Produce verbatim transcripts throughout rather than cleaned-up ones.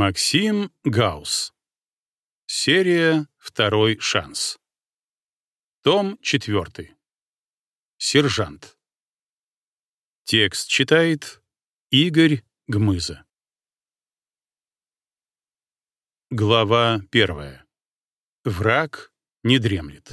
Максим Гаусс. Серия «Второй шанс». Том четвертый. Сержант. Текст читает Игорь Гмыза. Глава первая. Враг не дремлет.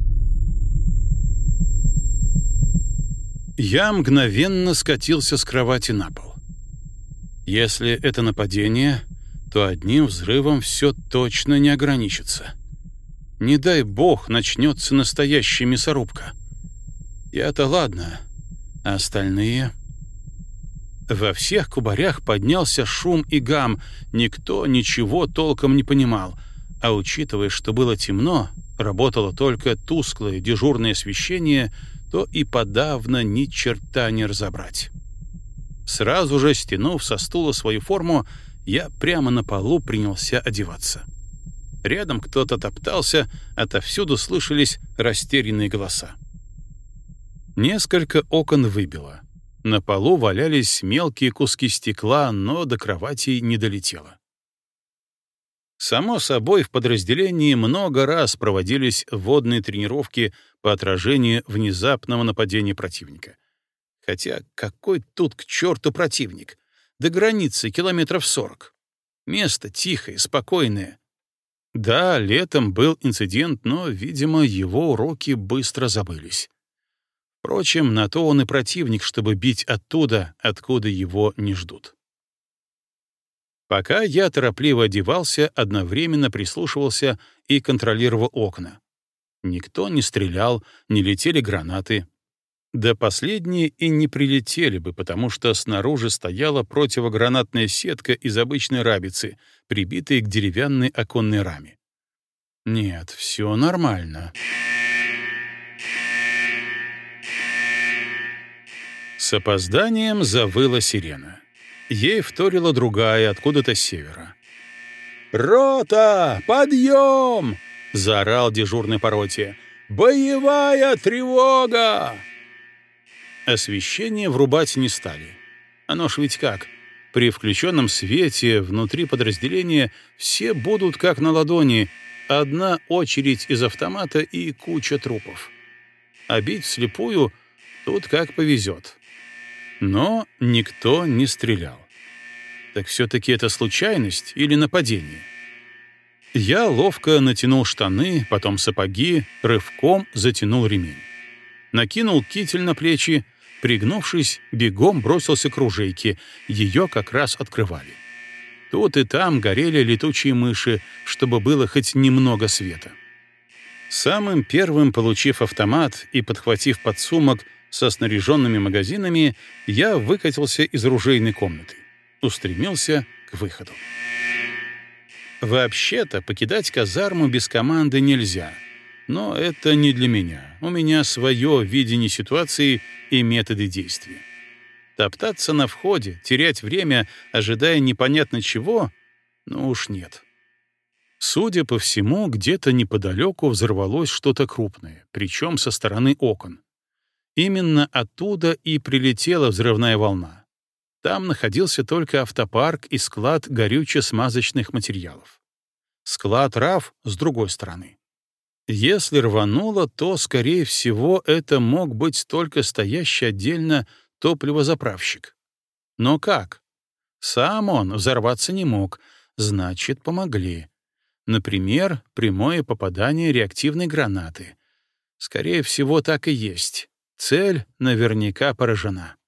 Я мгновенно скатился с кровати на пол. Если это нападение, то одним взрывом все точно не ограничится. Не дай бог начнется настоящая мясорубка. Я-то ладно, а остальные... Во всех кубарях поднялся шум и гам, никто ничего толком не понимал, а учитывая, что было темно, работало только тусклое дежурное освещение, то и подавно ни черта не разобрать. Сразу же, стянув со стула свою форму, я прямо на полу принялся одеваться. Рядом кто-то топтался, отовсюду слышались растерянные голоса. Несколько окон выбило. На полу валялись мелкие куски стекла, но до кровати не долетело. Само собой, в подразделении много раз проводились водные тренировки по отражению внезапного нападения противника. Хотя какой тут к черту противник? До границы километров сорок. Место тихое, спокойное. Да, летом был инцидент, но, видимо, его уроки быстро забылись. Впрочем, на то он и противник, чтобы бить оттуда, откуда его не ждут. Пока я торопливо одевался, одновременно прислушивался и контролировал окна. Никто не стрелял, не летели гранаты. Да последние и не прилетели бы, потому что снаружи стояла противогранатная сетка из обычной рабицы, прибитая к деревянной оконной раме. Нет, все нормально. С опозданием завыла сирена. Ей вторила другая, откуда-то с севера. «Рота! Подъем!» — заорал дежурный по роте. «Боевая тревога!» Освещение врубать не стали. Оно ж ведь как? При включенном свете внутри подразделения все будут как на ладони, одна очередь из автомата и куча трупов. А бить вслепую тут как повезет. Но никто не стрелял. Так все-таки это случайность или нападение? Я ловко натянул штаны, потом сапоги, рывком затянул ремень. Накинул китель на плечи, пригнувшись, бегом бросился к ружейке, ее как раз открывали. Тут и там горели летучие мыши, чтобы было хоть немного света. Самым первым, получив автомат и подхватив подсумок со снаряженными магазинами, я выкатился из ружейной комнаты, устремился к выходу. Вообще-то покидать казарму без команды нельзя, но это не для меня. У меня свое видение ситуации и методы действия. Топтаться на входе, терять время, ожидая непонятно чего, ну уж нет. Судя по всему, где-то неподалеку взорвалось что-то крупное, причем со стороны окон. Именно оттуда и прилетела взрывная волна. Там находился только автопарк и склад горюче-смазочных материалов. Склад РАФ с другой стороны. Если рвануло, то, скорее всего, это мог быть только стоящий отдельно топливозаправщик. Но как? Сам он взорваться не мог, значит, помогли. Например, прямое попадание реактивной гранаты. Скорее всего, так и есть. Цель наверняка поражена.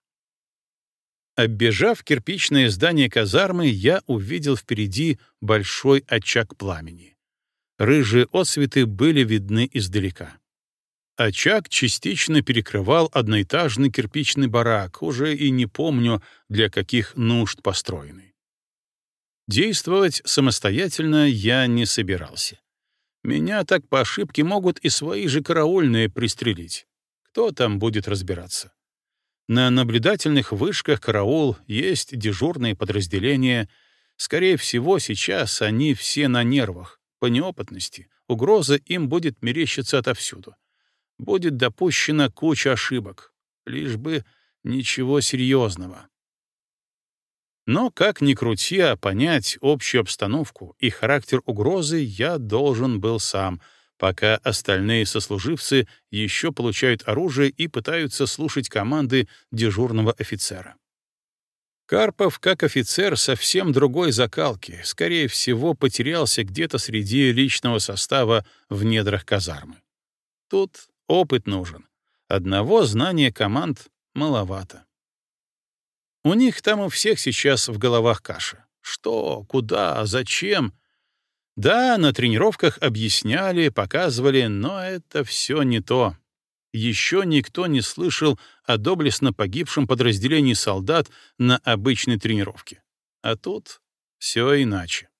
Оббежав кирпичное здание казармы, я увидел впереди большой очаг пламени. Рыжие отсветы были видны издалека. Очаг частично перекрывал одноэтажный кирпичный барак, уже и не помню, для каких нужд построенный. Действовать самостоятельно я не собирался. Меня так по ошибке могут и свои же караульные пристрелить. Кто там будет разбираться? На наблюдательных вышках караул есть дежурные подразделения. Скорее всего, сейчас они все на нервах, по неопытности. Угроза им будет мерещиться отовсюду. Будет допущена куча ошибок, лишь бы ничего серьезного. Но, как ни крути, а понять общую обстановку и характер угрозы я должен был сам, пока остальные сослуживцы еще получают оружие и пытаются слушать команды дежурного офицера. Карпов, как офицер, совсем другой закалки, скорее всего, потерялся где-то среди личного состава в недрах казармы. Тут опыт нужен. Одного знания команд маловато. У них там у всех сейчас в головах каша. Что, куда, зачем? Да, на тренировках объясняли, показывали, но это все не то. Еще никто не слышал о доблестно погибшем подразделении солдат на обычной тренировке. А тут все иначе.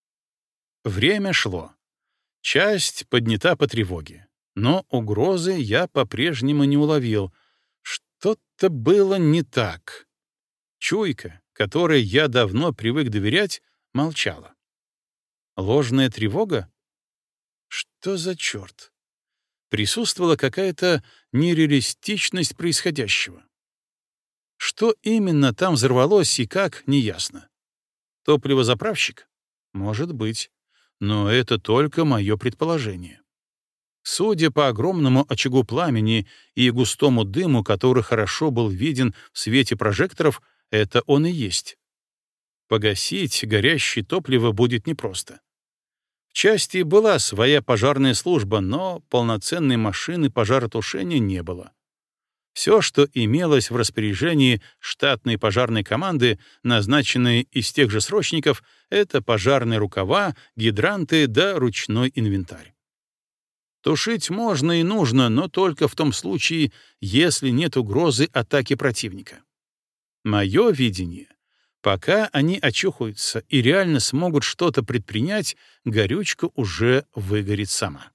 Время шло. Часть поднята по тревоге. Но угрозы я по-прежнему не уловил. Что-то было не так. Чуйка, которой я давно привык доверять, молчала. Ложная тревога? Что за черт? Присутствовала какая-то нереалистичность происходящего. Что именно там взорвалось и как, неясно. Топливозаправщик? Может быть. Но это только мое предположение. Судя по огромному очагу пламени и густому дыму, который хорошо был виден в свете прожекторов, это он и есть. Погасить горящее топливо будет непросто. В части была своя пожарная служба, но полноценной машины пожаротушения не было. Все, что имелось в распоряжении штатной пожарной команды, назначенной из тех же срочников, это пожарные рукава, гидранты да ручной инвентарь. Тушить можно и нужно, но только в том случае, если нет угрозы атаки противника. Мое видение: пока они очухаются и реально смогут что-то предпринять, горючка уже выгорит сама.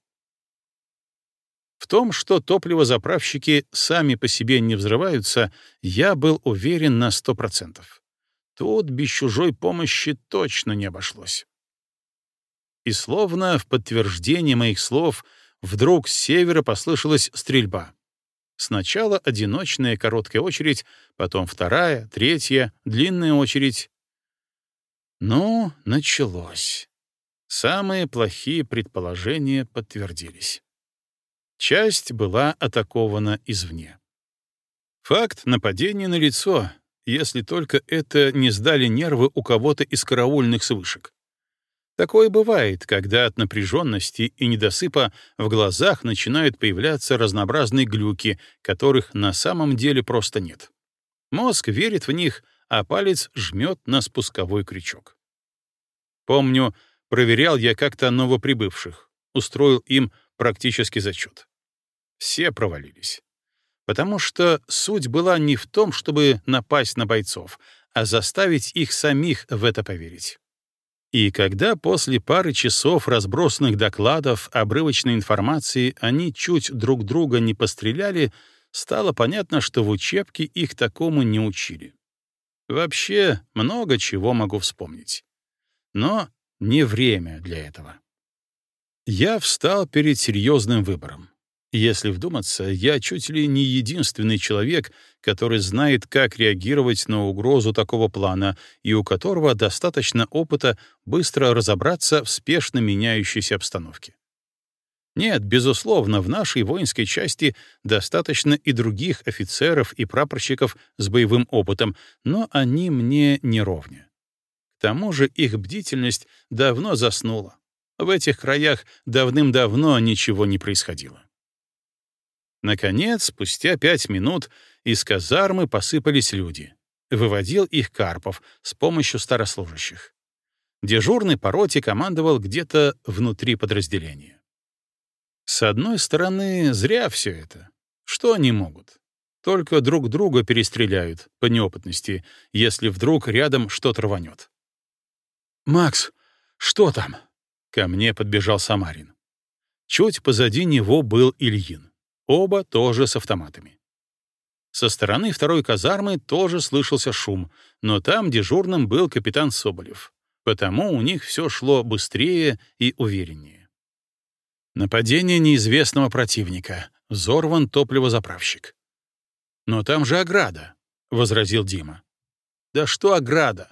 В том, что топливозаправщики сами по себе не взрываются, я был уверен на сто процентов. Тут без чужой помощи точно не обошлось. И словно в подтверждение моих слов вдруг с севера послышалась стрельба. Сначала одиночная короткая очередь, потом вторая, третья, длинная очередь. Ну, началось. Самые плохие предположения подтвердились. Часть была атакована извне. Факт нападения налицо, если только это не сдали нервы у кого-то из караульных с вышек. Такое бывает, когда от напряженности и недосыпа в глазах начинают появляться разнообразные глюки, которых на самом деле просто нет. Мозг верит в них, а палец жмет на спусковой крючок. Помню, проверял я как-то новоприбывших, устроил им практический зачет. Все провалились. Потому что суть была не в том, чтобы напасть на бойцов, а заставить их самих в это поверить. И когда после пары часов разбросанных докладов, обрывочной информации они чуть друг друга не постреляли, стало понятно, что в учебке их такому не учили. Вообще, много чего могу вспомнить. Но не время для этого. Я встал перед серьезным выбором. Если вдуматься, я чуть ли не единственный человек, который знает, как реагировать на угрозу такого плана и у которого достаточно опыта быстро разобраться в спешно меняющейся обстановке. Нет, безусловно, в нашей воинской части достаточно и других офицеров и прапорщиков с боевым опытом, но они мне не ровня. К тому же их бдительность давно заснула. В этих краях давным-давно ничего не происходило. Наконец, спустя пять минут из казармы посыпались люди. Выводил их Карпов с помощью старослужащих. Дежурный по роте командовал где-то внутри подразделения. С одной стороны, зря все это. Что они могут? Только друг друга перестреляют по неопытности, если вдруг рядом что-то рванет. «Макс, что там?» — ко мне подбежал Самарин. Чуть позади него был Ильин. Оба тоже с автоматами. Со стороны второй казармы тоже слышался шум, но там дежурным был капитан Соболев, потому у них все шло быстрее и увереннее. Нападение неизвестного противника. Взорван топливозаправщик. «Но там же ограда», — возразил Дима. «Да что ограда?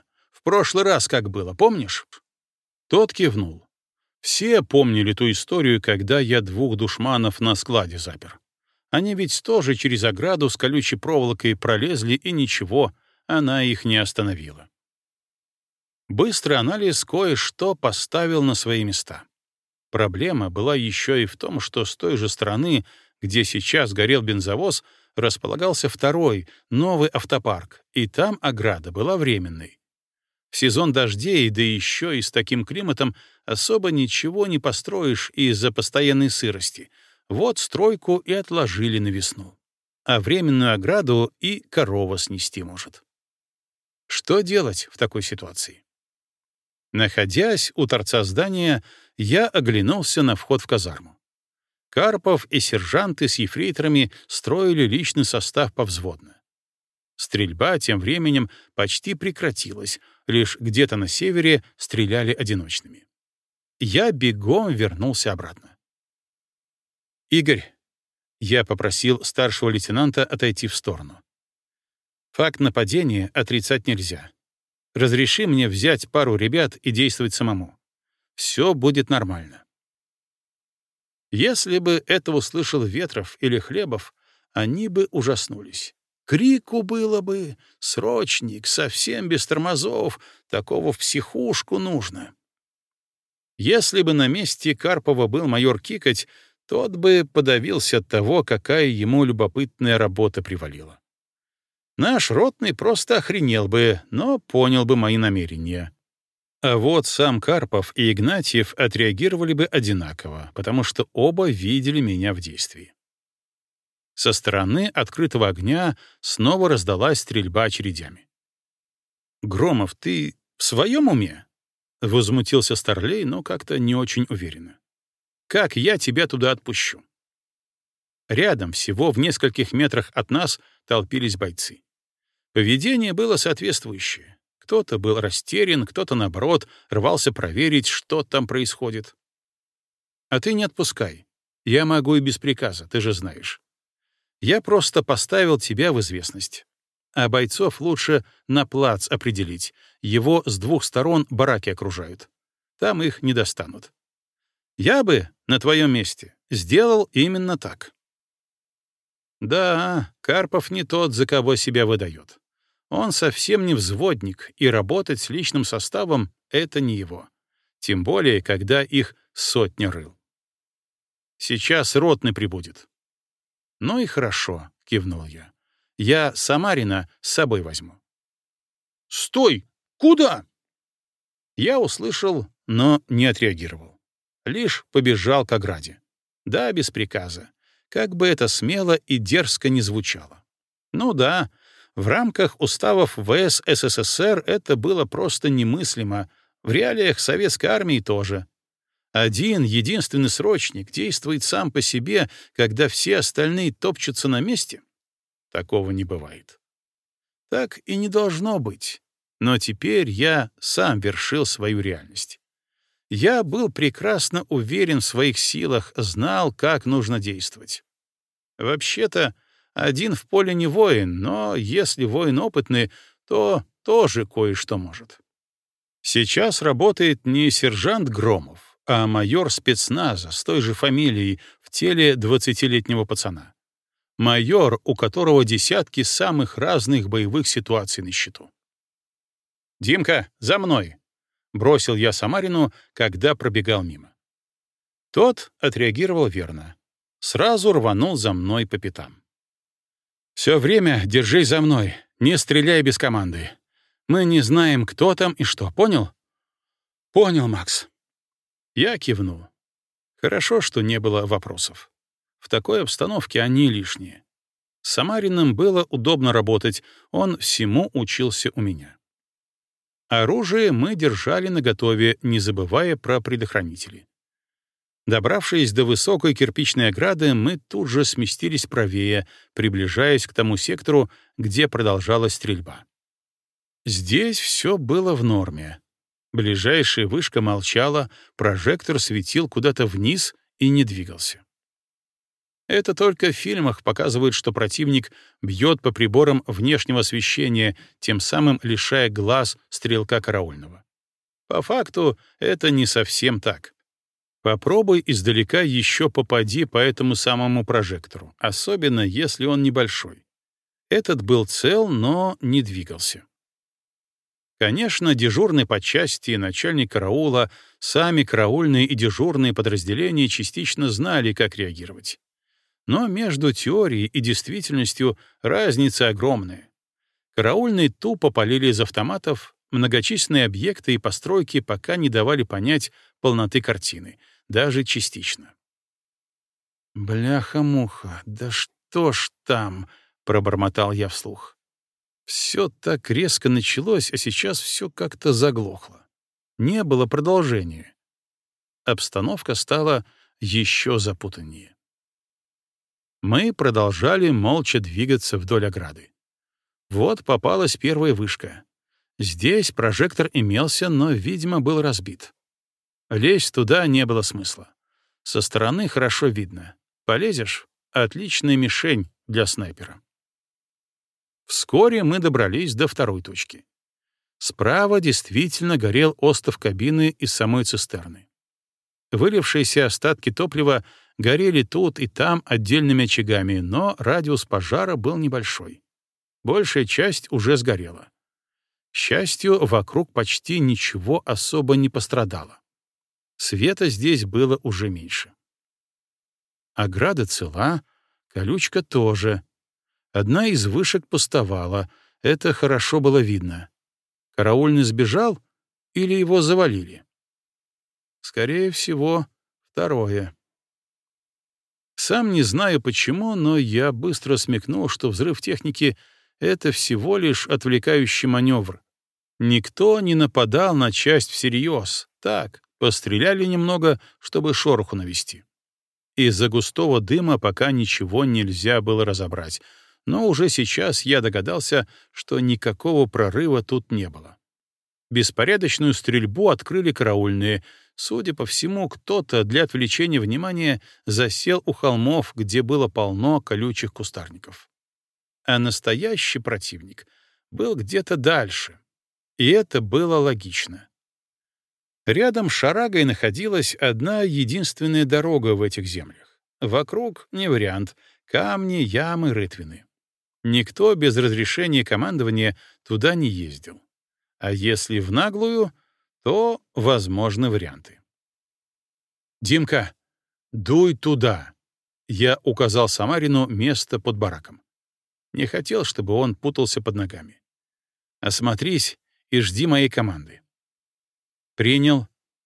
В прошлый раз как было, помнишь?» Тот кивнул. Все помнили ту историю, когда я двух душманов на складе запер. Они ведь тоже через ограду с колючей проволокой пролезли, и ничего, она их не остановила. Быстрый анализ кое-что поставил на свои места. Проблема была еще и в том, что с той же стороны, где сейчас горел бензовоз, располагался второй, новый автопарк, и там ограда была временной. В сезон дождей, да еще и с таким климатом, особо ничего не построишь из-за постоянной сырости. Вот стройку и отложили на весну. А временную ограду и корова снести может. Что делать в такой ситуации? Находясь у торца здания, я оглянулся на вход в казарму. Карпов и сержанты с ефрейторами строили личный состав повзводно. Стрельба тем временем почти прекратилась, лишь где-то на севере стреляли одиночными. Я бегом вернулся обратно. «Игорь», — я попросил старшего лейтенанта отойти в сторону. «Факт нападения отрицать нельзя. Разреши мне взять пару ребят и действовать самому. Все будет нормально». Если бы это услышал Ветров или Хлебов, они бы ужаснулись. Крику было бы: «Срочник, совсем без тормозов, такого в психушку нужно». Если бы на месте Карпова был майор Кикоть, тот бы подавился от того, какая ему любопытная работа привалила. Наш ротный просто охренел бы, но понял бы мои намерения. А вот сам Карпов и Игнатьев отреагировали бы одинаково, потому что оба видели меня в действии. Со стороны открытого огня снова раздалась стрельба очередями. «Громов, ты в своем уме?» — возмутился Старлей, но как-то не очень уверенно. «Как я тебя туда отпущу?» Рядом, всего в нескольких метрах от нас, толпились бойцы. Поведение было соответствующее. Кто-то был растерян, кто-то, наоборот, рвался проверить, что там происходит. «А ты не отпускай. Я могу и без приказа, ты же знаешь. Я просто поставил тебя в известность. А бойцов лучше на плац определить. Его с двух сторон бараки окружают. Там их не достанут. Я бы на твоем месте сделал именно так». Да, Карпов не тот, за кого себя выдает. Он совсем не взводник, и работать с личным составом — это не его. Тем более, когда их сотня рыл. «Сейчас ротный прибудет». «Ну и хорошо», — кивнул я. «Я Самарина с собой возьму». «Стой! Куда?» Я услышал, но не отреагировал. Лишь побежал к ограде. Да, без приказа. Как бы это смело и дерзко не звучало. Ну да, в рамках уставов ВС СССР это было просто немыслимо, в реалиях советской армии тоже. Один единственный срочник действует сам по себе, когда все остальные топчутся на месте? Такого не бывает. Так и не должно быть. Но теперь я сам вершил свою реальность. Я был прекрасно уверен в своих силах, знал, как нужно действовать. Вообще-то, один в поле не воин, но если воин опытный, то тоже кое-что может. Сейчас работает не сержант Громов, а майор спецназа с той же фамилией в теле двадцатилетнего пацана. Майор, у которого десятки самых разных боевых ситуаций на счету. «Димка, за мной!» — бросил я Самарину, когда пробегал мимо. Тот отреагировал верно. Сразу рванул за мной по пятам. «Все время держись за мной, не стреляй без команды. Мы не знаем, кто там и что, понял?» «Понял, Макс». Я кивнул. Хорошо, что не было вопросов. В такой обстановке они лишние. С Самариным было удобно работать, он всему учился у меня. Оружие мы держали наготове, не забывая про предохранители. Добравшись до высокой кирпичной ограды, мы тут же сместились правее, приближаясь к тому сектору, где продолжалась стрельба. Здесь все было в норме. Ближайшая вышка молчала, прожектор светил куда-то вниз и не двигался. Это только в фильмах показывают, что противник бьет по приборам внешнего освещения, тем самым лишая глаз стрелка караульного. По факту это не совсем так. Попробуй издалека еще попади по этому самому прожектору, особенно если он небольшой. Этот был цел, но не двигался. Конечно, дежурный по части, начальник караула, сами караульные и дежурные подразделения частично знали, как реагировать. Но между теорией и действительностью разница огромная. Караульные тупо палили из автоматов, многочисленные объекты и постройки пока не давали понять полноты картины, даже частично. «Бляха-муха, да что ж там!» — пробормотал я вслух. Все так резко началось, а сейчас все как-то заглохло. Не было продолжения. Обстановка стала еще запутаннее. Мы продолжали молча двигаться вдоль ограды. Вот попалась первая вышка. Здесь прожектор имелся, но, видимо, был разбит. Лезть туда не было смысла. Со стороны хорошо видно. Полезешь — отличная мишень для снайпера. Вскоре мы добрались до второй точки. Справа действительно горел остов кабины из самой цистерны. Вылившиеся остатки топлива горели тут и там отдельными очагами, но радиус пожара был небольшой. Большая часть уже сгорела. К счастью, вокруг почти ничего особо не пострадало. Света здесь было уже меньше. Ограда цела, колючка тоже. Одна из вышек пустовала, это хорошо было видно. Караульный сбежал или его завалили? Скорее всего, второе. Сам не знаю почему, но я быстро смекнул, что взрыв техники — это всего лишь отвлекающий маневр. Никто не нападал на часть всерьез. Так, постреляли немного, чтобы шороху навести. Из-за густого дыма пока ничего нельзя было разобрать, но уже сейчас я догадался, что никакого прорыва тут не было. Беспорядочную стрельбу открыли караульные. Судя по всему, кто-то для отвлечения внимания засел у холмов, где было полно колючих кустарников. А настоящий противник был где-то дальше. И это было логично. Рядом с Шарагой находилась одна единственная дорога в этих землях. Вокруг — не вариант — камни, ямы, рытвины. Никто без разрешения командования туда не ездил. А если в наглую, то возможны варианты. «Димка, дуй туда!» Я указал Самарину место под бараком. Не хотел, чтобы он путался под ногами. «Осмотрись и жди моей команды». «Принял».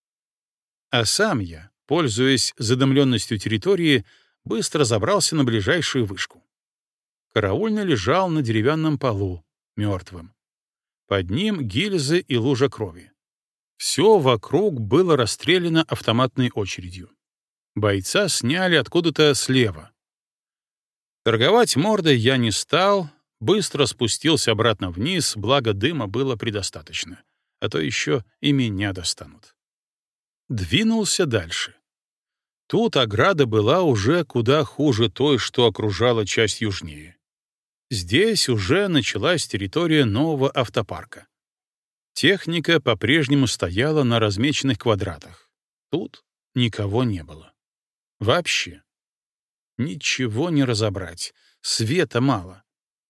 А сам я, пользуясь задымленностью территории, быстро забрался на ближайшую вышку. Караульный лежал на деревянном полу, мертвым. Под ним гильзы и лужа крови. Все вокруг было расстреляно автоматной очередью. Бойца сняли откуда-то слева. Торговать мордой я не стал, быстро спустился обратно вниз, благо дыма было предостаточно, а то еще и меня достанут. Двинулся дальше. Тут ограда была уже куда хуже той, что окружала часть южнее. Здесь уже началась территория нового автопарка. Техника по-прежнему стояла на размеченных квадратах. Тут никого не было. Вообще. Ничего не разобрать. Света мало.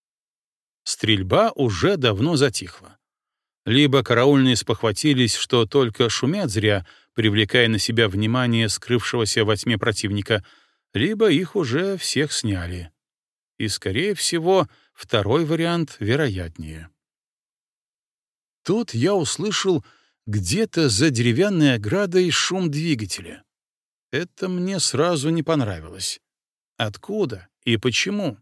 Стрельба уже давно затихла. Либо караульные спохватились, что только шумят зря, привлекая на себя внимание скрывшегося во тьме противника, либо их уже всех сняли. И, скорее всего, второй вариант вероятнее. Тут я услышал где-то за деревянной оградой шум двигателя. Это мне сразу не понравилось. Откуда и почему?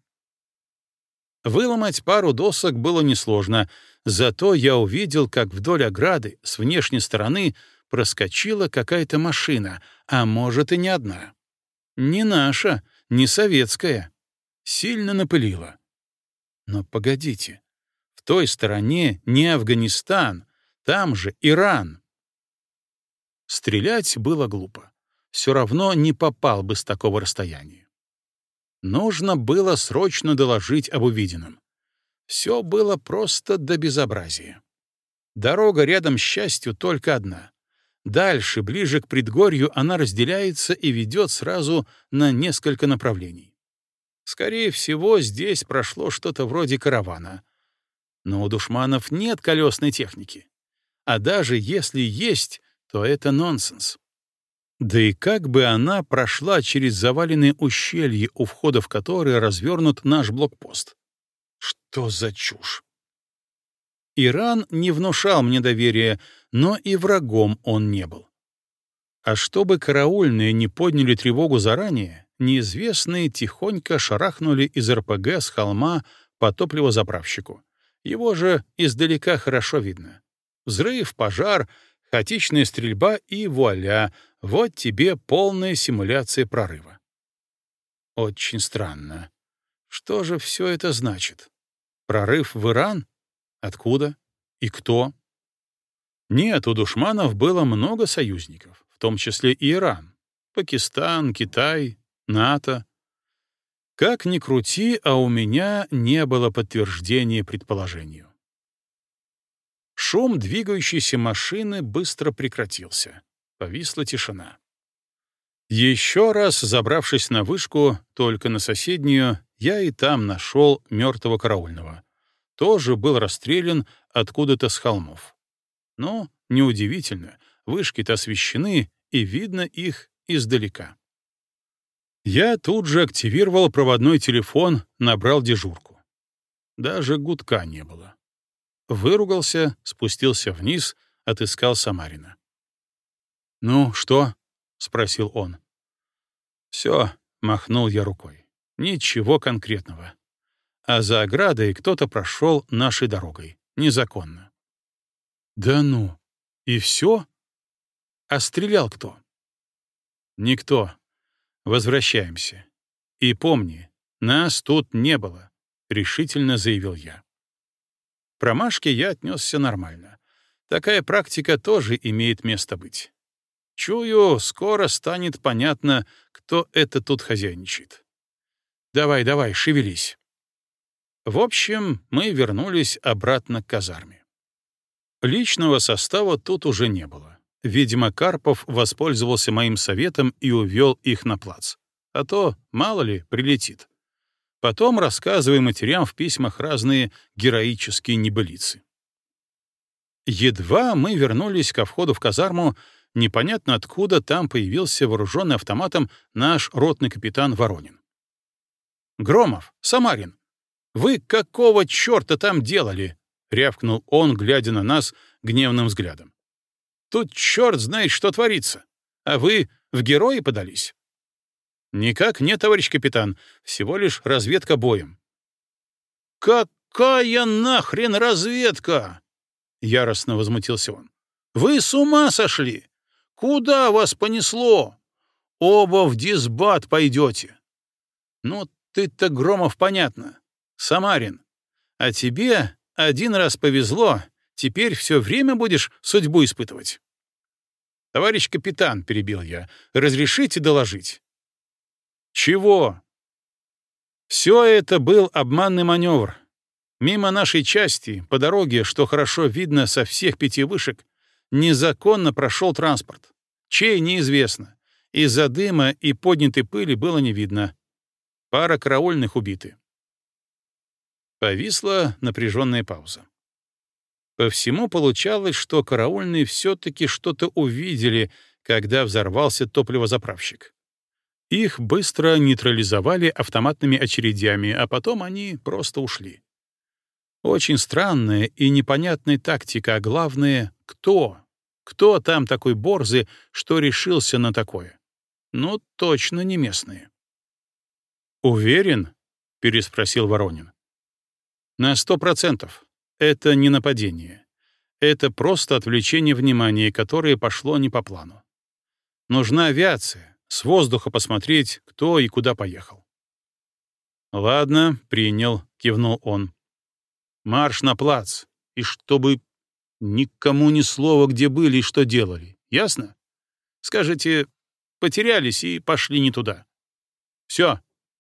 Выломать пару досок было несложно, зато я увидел, как вдоль ограды с внешней стороны проскочила какая-то машина, а может и не одна. Не наша, не советская. Сильно напылила. Но погодите, в той стороне не Афганистан, там же Иран. Стрелять было глупо. Все равно не попал бы с такого расстояния. Нужно было срочно доложить об увиденном. Все было просто до безобразия. Дорога рядом с частью только одна. Дальше, ближе к предгорью, она разделяется и ведет сразу на несколько направлений. Скорее всего, здесь прошло что-то вроде каравана. Но у душманов нет колесной техники. А даже если есть, то это нонсенс. Да и как бы она прошла через заваленные ущелья, у входа в которые развернут наш блокпост? Что за чушь? Иран не внушал мне доверия, но и врагом он не был. А чтобы караульные не подняли тревогу заранее, неизвестные тихонько шарахнули из эр пэ гэ с холма по топливозаправщику. Его же издалека хорошо видно. Взрыв, пожар, хаотичная стрельба и вуаля, вот тебе полная симуляция прорыва. Очень странно. Что же все это значит? Прорыв в Иран? Откуда? И кто? Нет, у душманов было много союзников, в том числе и Иран, Пакистан, Китай, НАТО. Как ни крути, а у меня не было подтверждения предположению. Шум двигающейся машины быстро прекратился. Повисла тишина. Еще раз забравшись на вышку, только на соседнюю, я и там нашел мертвого караульного. Тоже был расстрелян откуда-то с холмов. Но неудивительно, вышки-то освещены, и видно их издалека. Я тут же активировал проводной телефон, набрал дежурку. Даже гудка не было. Выругался, спустился вниз, отыскал Самарина. «Ну, что?» — спросил он. «Все», — махнул я рукой. «Ничего конкретного. А за оградой кто-то прошел нашей дорогой. Незаконно». «Да ну! И все? А стрелял кто?» «Никто. Возвращаемся. И помни, нас тут не было», — решительно заявил я. К промашке я отнесся нормально. Такая практика тоже имеет место быть. Чую, скоро станет понятно, кто это тут хозяйничает. Давай, давай, шевелись. В общем, мы вернулись обратно к казарме. Личного состава тут уже не было. Видимо, Карпов воспользовался моим советом и увел их на плац. А то, мало ли, прилетит. Потом рассказывай матерям в письмах разные героические небылицы. Едва мы вернулись ко входу в казарму, непонятно откуда там появился вооруженный автоматом наш ротный капитан Воронин. «Громов, Самарин, вы какого черта там делали?» — рявкнул он, глядя на нас гневным взглядом. «Тут черт знает, что творится, а вы в герои подались». «Никак нет, товарищ капитан, всего лишь разведка боем». «Какая нахрен разведка?» — яростно возмутился он. «Вы с ума сошли? Куда вас понесло? Оба в дисбат пойдете». «Ну, ты-то, Громов, понятно. Самарин. А тебе один раз повезло, теперь все время будешь судьбу испытывать». «Товарищ капитан», — перебил я, — «разрешите доложить». «Чего?» «Все это был обманный маневр. Мимо нашей части, по дороге, что хорошо видно со всех пяти вышек, незаконно прошел транспорт. Чей — неизвестно. Из-за дыма и поднятой пыли было не видно. Пара караульных убиты». Повисла напряженная пауза. По всему получалось, что караульные все-таки что-то увидели, когда взорвался топливозаправщик. Их быстро нейтрализовали автоматными очередями, а потом они просто ушли. Очень странная и непонятная тактика, а главное — кто? Кто там такой борзый, что решился на такое? Ну, точно не местные. «Уверен?» — переспросил Воронин. «На сто процентов. Это не нападение. Это просто отвлечение внимания, которое пошло не по плану. Нужна авиация. С воздуха посмотреть, кто и куда поехал». «Ладно, принял», — кивнул он. «Марш на плац, и чтобы никому ни слова, где были и что делали. Ясно? Скажите, потерялись и пошли не туда. Все,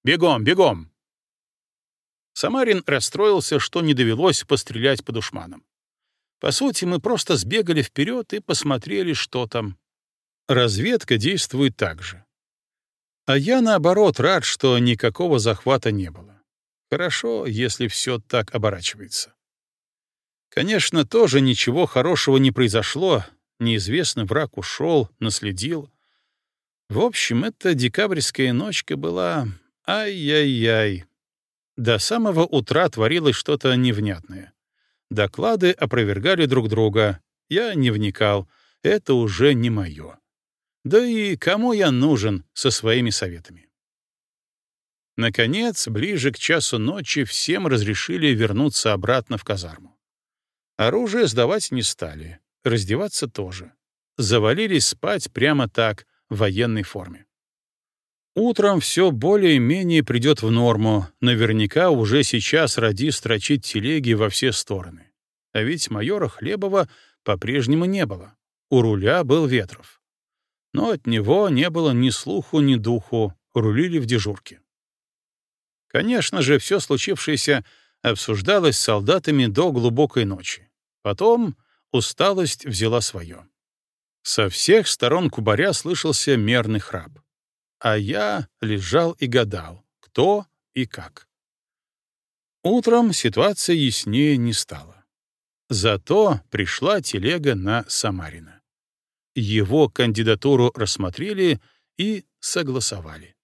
Бегом, бегом!» Самарин расстроился, что не довелось пострелять по душманам. По сути, мы просто сбегали вперед и посмотрели, что там. Разведка действует так же. А я, наоборот, рад, что никакого захвата не было. Хорошо, если все так оборачивается. Конечно, тоже ничего хорошего не произошло. Неизвестный враг ушел, наследил. В общем, эта декабрьская ночка была... Ай-яй-яй. До самого утра творилось что-то невнятное. Доклады опровергали друг друга. Я не вникал. Это уже не мое. Да и кому я нужен со своими советами? Наконец, ближе к часу ночи всем разрешили вернуться обратно в казарму. Оружие сдавать не стали, раздеваться тоже. Завалились спать прямо так, в военной форме. Утром все более-менее придет в норму, наверняка уже сейчас радист строчит телеги во все стороны. А ведь майора Хлебова по-прежнему не было. У руля был Ветров. Но от него не было ни слуху, ни духу, рулили в дежурке. Конечно же, все случившееся обсуждалось с солдатами до глубокой ночи. Потом усталость взяла свое. Со всех сторон кубаря слышался мерный храп. А я лежал и гадал, кто и как. Утром ситуация яснее не стала. Зато пришла телега на Самарина. Его кандидатуру рассмотрели и согласовали.